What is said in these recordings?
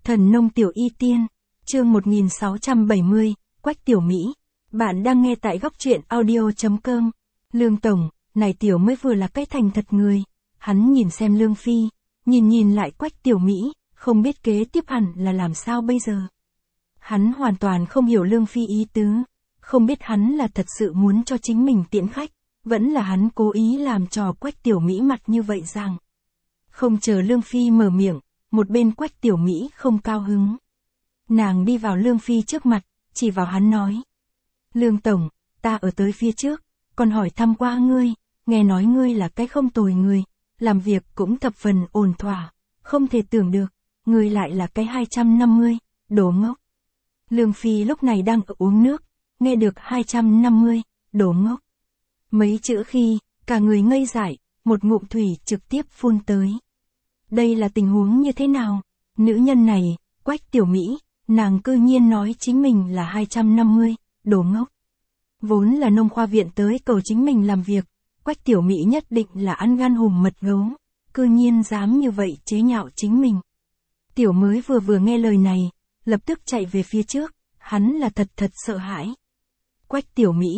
Thần nông tiểu y tiên, chương 1670, Quách Tiểu Mỹ. Bạn đang nghe tại góc truyện audio.com. Lương Tổng, này Tiểu mới vừa là cái thành thật người. Hắn nhìn xem Lương Phi, nhìn lại Quách Tiểu Mỹ, không biết kế tiếp hẳn là làm sao bây giờ. Hắn hoàn toàn không hiểu Lương Phi ý tứ, không biết hắn là thật sự muốn cho chính mình tiễn khách, vẫn là hắn cố ý làm trò Quách Tiểu Mỹ mặt như vậy rằng. Không chờ Lương Phi mở miệng, một bên Quách Tiểu Mỹ không cao hứng. Nàng đi vào Lương Phi trước mặt, chỉ vào hắn nói. Lương Tổng, ta ở tới phía trước, còn hỏi thăm qua ngươi, nghe nói ngươi là cái không tồi người, làm việc cũng thập phần ổn thỏa, không thể tưởng được, ngươi lại là cái 250, đồ ngốc. Lương Phi lúc này đang ở uống nước, nghe được 250, đồ ngốc. Mấy chữ khi, cả người ngây dại, một ngụm thủy trực tiếp phun tới. Đây là tình huống như thế nào? Nữ nhân này, Quách Tiểu Mỹ, nàng cư nhiên nói chính mình là 250, đồ ngốc. Vốn là nông khoa viện tới cầu chính mình làm việc, Quách Tiểu Mỹ nhất định là ăn gan hùm mật gấu, cư nhiên dám như vậy chế nhạo chính mình. Tiểu mới vừa nghe lời này, lập tức chạy về phía trước, hắn là thật sợ hãi. Quách Tiểu Mỹ,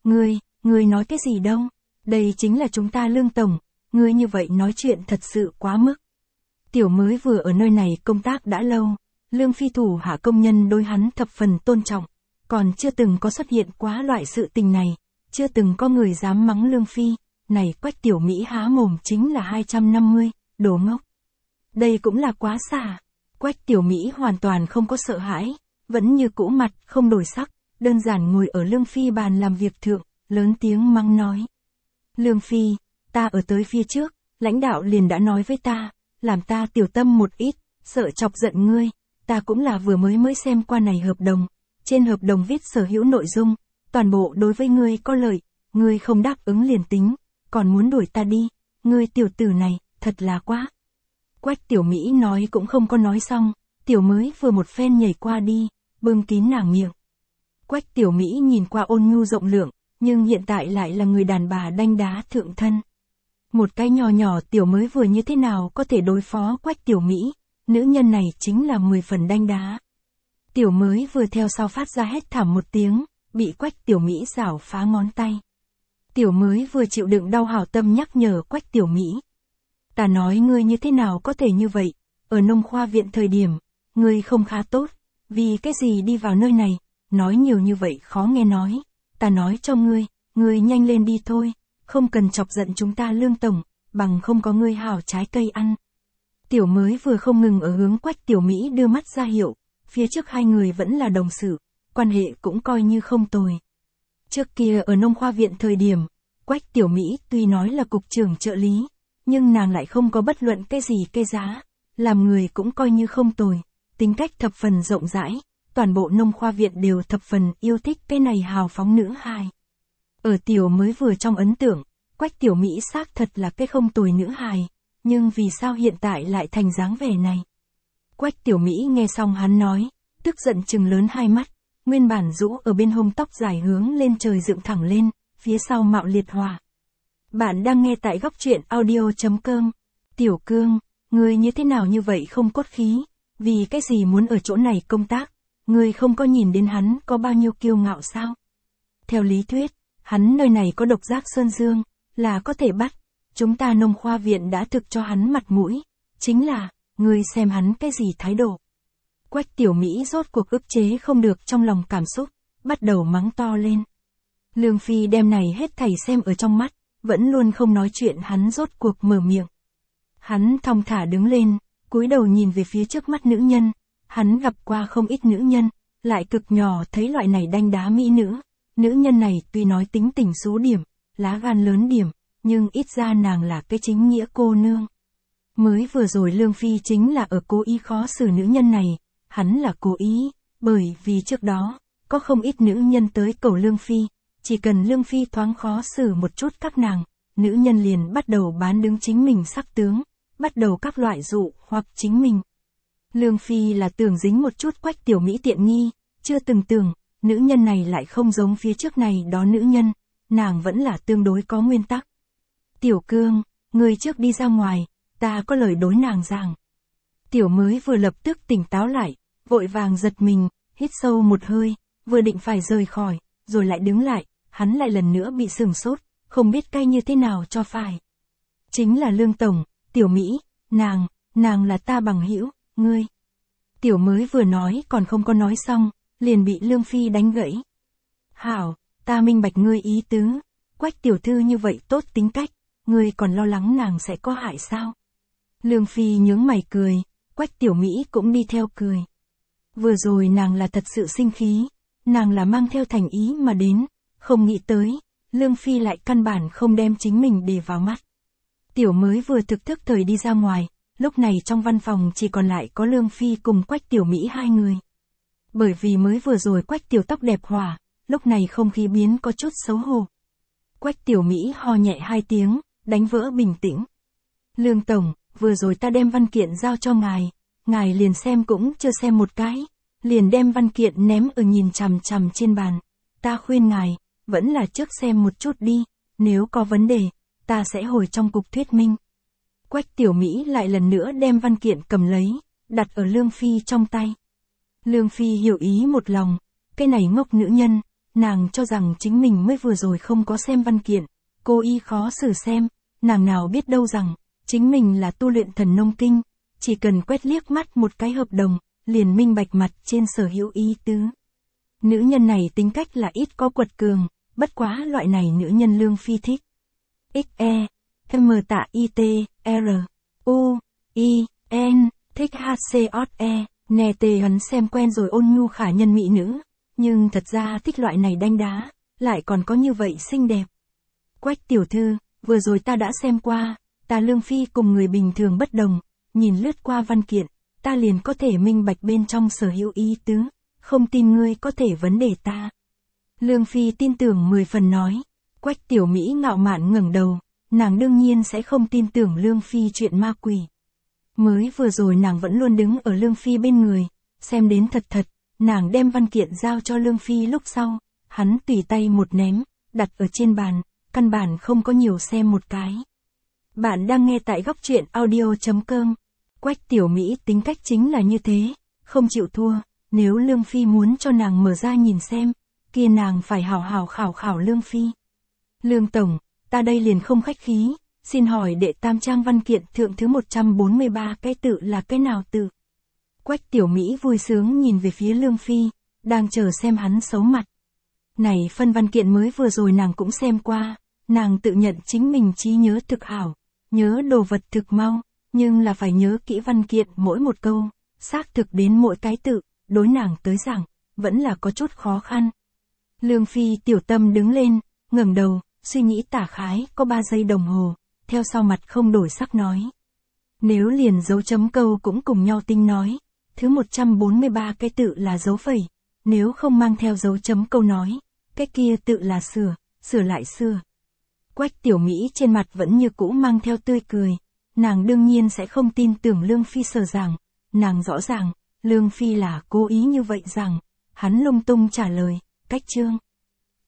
ngươi nói cái gì đâu? Đây chính là chúng ta Lương Tổng, ngươi như vậy nói chuyện thật sự quá mức. Tiểu mới vừa ở nơi này công tác đã lâu, Lương Phi thủ hạ công nhân đối hắn thập phần tôn trọng, còn chưa từng có xuất hiện quá loại sự tình này, chưa từng có người dám mắng Lương Phi, này Quách Tiểu Mỹ há mồm chính là 250, đồ ngốc. Đây cũng là quá xả. Quách Tiểu Mỹ hoàn toàn không có sợ hãi, vẫn như cũ mặt không đổi sắc, đơn giản ngồi ở Lương Phi bàn làm việc thượng, lớn tiếng mắng nói. Lương Phi, ta ở tới phía trước, lãnh đạo liền đã nói với ta, làm ta tiểu tâm một ít, sợ chọc giận ngươi, ta cũng là vừa mới xem qua này hợp đồng, trên hợp đồng viết sở hữu nội dung, toàn bộ đối với ngươi có lợi, ngươi không đáp ứng liền tính, còn muốn đuổi ta đi, ngươi tiểu tử này, thật là quá. Quách Tiểu Mỹ nói cũng không có nói xong, tiểu mới vừa một phen nhảy qua đi, bưng kín nàng miệng. Quách Tiểu Mỹ nhìn qua ôn nhu rộng lượng, nhưng hiện tại lại là người đàn bà đanh đá thượng thân. Một cái nhỏ tiểu mới vừa như thế nào có thể đối phó Quách Tiểu Mỹ, nữ nhân này chính là 10 phần đanh đá. Tiểu mới vừa theo sau phát ra hét thảm một tiếng, bị Quách Tiểu Mỹ giảo phá ngón tay. Tiểu mới vừa chịu đựng đau hảo tâm nhắc nhở Quách Tiểu Mỹ. Ta nói ngươi như thế nào có thể như vậy, ở nông khoa viện thời điểm, ngươi không khá tốt, vì cái gì đi vào nơi này, nói nhiều như vậy khó nghe nói, ta nói cho ngươi nhanh lên đi thôi, không cần chọc giận chúng ta Lương Tổng, bằng không có ngươi hảo trái cây ăn. Tiểu mới vừa không ngừng ở hướng Quách Tiểu Mỹ đưa mắt ra hiệu, phía trước hai người vẫn là đồng sự, quan hệ cũng coi như không tồi. Trước kia ở nông khoa viện thời điểm, Quách Tiểu Mỹ tuy nói là cục trưởng trợ lý, nhưng nàng lại không có bất luận cái gì cái giá, làm người cũng coi như không tồi, tính cách thập phần rộng rãi, toàn bộ nông khoa viện đều thập phần yêu thích cái này hào phóng nữ hài. Ở tiểu mới vừa trong ấn tượng, Quách Tiểu Mỹ xác thật là cái không tồi nữ hài, nhưng vì sao hiện tại lại thành dáng vẻ này? Quách Tiểu Mỹ nghe xong hắn nói, tức giận trừng lớn hai mắt, nguyên bản rũ ở bên hông tóc dài hướng lên trời dựng thẳng lên, phía sau mạo liệt hỏa. Bạn đang nghe tại góc truyện audio.com. Tiểu Cương, ngươi như thế nào như vậy không cốt khí, vì cái gì muốn ở chỗ này công tác, ngươi không có nhìn đến hắn có bao nhiêu kiêu ngạo sao? Theo lý thuyết, hắn nơi này có độc giác sơn dương, là có thể bắt, chúng ta nông khoa viện đã thực cho hắn mặt mũi, chính là, ngươi xem hắn cái gì thái độ. Quách Tiểu Mỹ rốt cuộc ức chế không được trong lòng cảm xúc, bắt đầu mắng to lên. Lương Phi đem này hết thảy xem ở trong mắt, vẫn luôn không nói chuyện hắn rốt cuộc mở miệng. Hắn thong thả đứng lên, cúi đầu nhìn về phía trước mắt nữ nhân, hắn gặp qua không ít nữ nhân, lại cực nhỏ thấy loại này đanh đá mỹ nữ. Nữ nhân này tuy nói tính tình số điểm, lá gan lớn điểm, nhưng ít ra nàng là cái chính nghĩa cô nương. Mới vừa rồi Lương Phi chính là ở cố ý khó xử nữ nhân này, hắn là cố ý, bởi vì trước đó, có không ít nữ nhân tới cầu Lương Phi, chỉ cần Lương Phi thoáng khó xử một chút các nàng, nữ nhân liền bắt đầu bán đứng chính mình sắc tướng, bắt đầu các loại dụ hoặc chính mình. Lương Phi là tưởng dính một chút Quách Tiểu Mỹ tiện nghi, chưa từng tưởng, nữ nhân này lại không giống phía trước này đó nữ nhân, nàng vẫn là tương đối có nguyên tắc. Tiểu Cương, ngươi trước đi ra ngoài, ta có lời đối nàng rằng. Tiểu mới vừa lập tức tỉnh táo lại, vội vàng giật mình, hít sâu một hơi, vừa định phải rời khỏi, rồi lại đứng lại, hắn lại lần nữa bị sửng sốt, không biết cay như thế nào cho phải. Chính là Lương Tổng, Tiểu Mỹ, nàng là ta bằng hữu, ngươi. Tiểu mới vừa nói còn không có nói xong, liền bị Lương Phi đánh gãy. Hảo, ta minh bạch ngươi ý tứ, Quách tiểu thư như vậy tốt tính cách, ngươi còn lo lắng nàng sẽ có hại sao? Lương Phi nhướng mày cười, Quách Tiểu Mỹ cũng đi theo cười. Vừa rồi nàng là thật sự sinh khí, nàng là mang theo thành ý mà đến, không nghĩ tới, Lương Phi lại căn bản không đem chính mình để vào mắt. Tiểu mới vừa thực thức thời đi ra ngoài, lúc này trong văn phòng chỉ còn lại có Lương Phi cùng Quách Tiểu Mỹ hai người. Bởi vì mới vừa rồi Quách Tiểu tóc đẹp hỏa, lúc này không khí biến có chút xấu hổ. Quách Tiểu Mỹ ho nhẹ hai tiếng, đánh vỡ bình tĩnh. Lương Tổng, vừa rồi ta đem văn kiện giao cho ngài liền xem cũng chưa xem một cái, liền đem văn kiện ném ở nhìn chằm chằm trên bàn. Ta khuyên ngài, vẫn là trước xem một chút đi, nếu có vấn đề, ta sẽ hồi trong cục thuyết minh. Quách Tiểu Mỹ lại lần nữa đem văn kiện cầm lấy, đặt ở Lương Phi trong tay. Lương Phi hiểu ý một lòng, cái này ngốc nữ nhân, nàng cho rằng chính mình mới vừa rồi không có xem văn kiện, cô y khó xử xem, nàng nào biết đâu rằng, chính mình là tu luyện thần nông kinh, chỉ cần quét liếc mắt một cái hợp đồng, liền minh bạch mặt trên sở hữu ý tứ. Nữ nhân này tính cách là ít có quật cường, bất quá loại này nữ nhân Lương Phi thích. X.E. M tạ I T, R. U. I. N. Thích H.C.O.E. Nè tề hắn xem quen rồi ôn nhu khả nhân mỹ nữ, nhưng thật ra thích loại này đanh đá, lại còn có như vậy xinh đẹp. Quách tiểu thư, vừa rồi ta đã xem qua, ta Lương Phi cùng người bình thường bất đồng, nhìn lướt qua văn kiện, ta liền có thể minh bạch bên trong sở hữu ý tứ, không tin ngươi có thể vấn đề ta. Lương Phi tin tưởng 10 phần nói, Quách Tiểu Mỹ ngạo mạn ngẩng đầu, nàng đương nhiên sẽ không tin tưởng Lương Phi chuyện ma quỷ. Mới vừa rồi nàng vẫn luôn đứng ở Lương Phi bên người, xem đến thật, nàng đem văn kiện giao cho Lương Phi lúc sau, hắn tùy tay một ném, đặt ở trên bàn, căn bản không có nhiều xem một cái. Bạn đang nghe tại góc truyện audio.com. Quách Tiểu Mỹ tính cách chính là như thế, không chịu thua, nếu Lương Phi muốn cho nàng mở ra nhìn xem, kia nàng phải hào hào khảo Lương Phi. Lương Tổng, ta đây liền không khách khí, xin hỏi đệ tam trang văn kiện thượng thứ 143 cái tự là cái nào tự? Quách Tiểu Mỹ vui sướng nhìn về phía Lương Phi, đang chờ xem hắn xấu mặt. Này phân văn kiện mới vừa rồi nàng cũng xem qua, nàng tự nhận chính mình trí nhớ thực hảo, nhớ đồ vật thực mau, nhưng là phải nhớ kỹ văn kiện mỗi một câu, xác thực đến mỗi cái tự, đối nàng tới rằng, vẫn là có chút khó khăn. Lương Phi tiểu tâm đứng lên, ngẩng đầu, suy nghĩ tả khái có 3 giây đồng hồ, theo sau mặt không đổi sắc nói. Nếu liền dấu chấm câu cũng cùng nhau tinh nói, thứ 143 cái tự là dấu phẩy, nếu không mang theo dấu chấm câu nói, cái kia tự là sửa lại xưa. Quách Tiểu Mỹ trên mặt vẫn như cũ mang theo tươi cười, nàng đương nhiên sẽ không tin tưởng Lương Phi sờ rằng, nàng rõ ràng, Lương Phi là cố ý như vậy rằng, hắn lung tung trả lời, cách chương.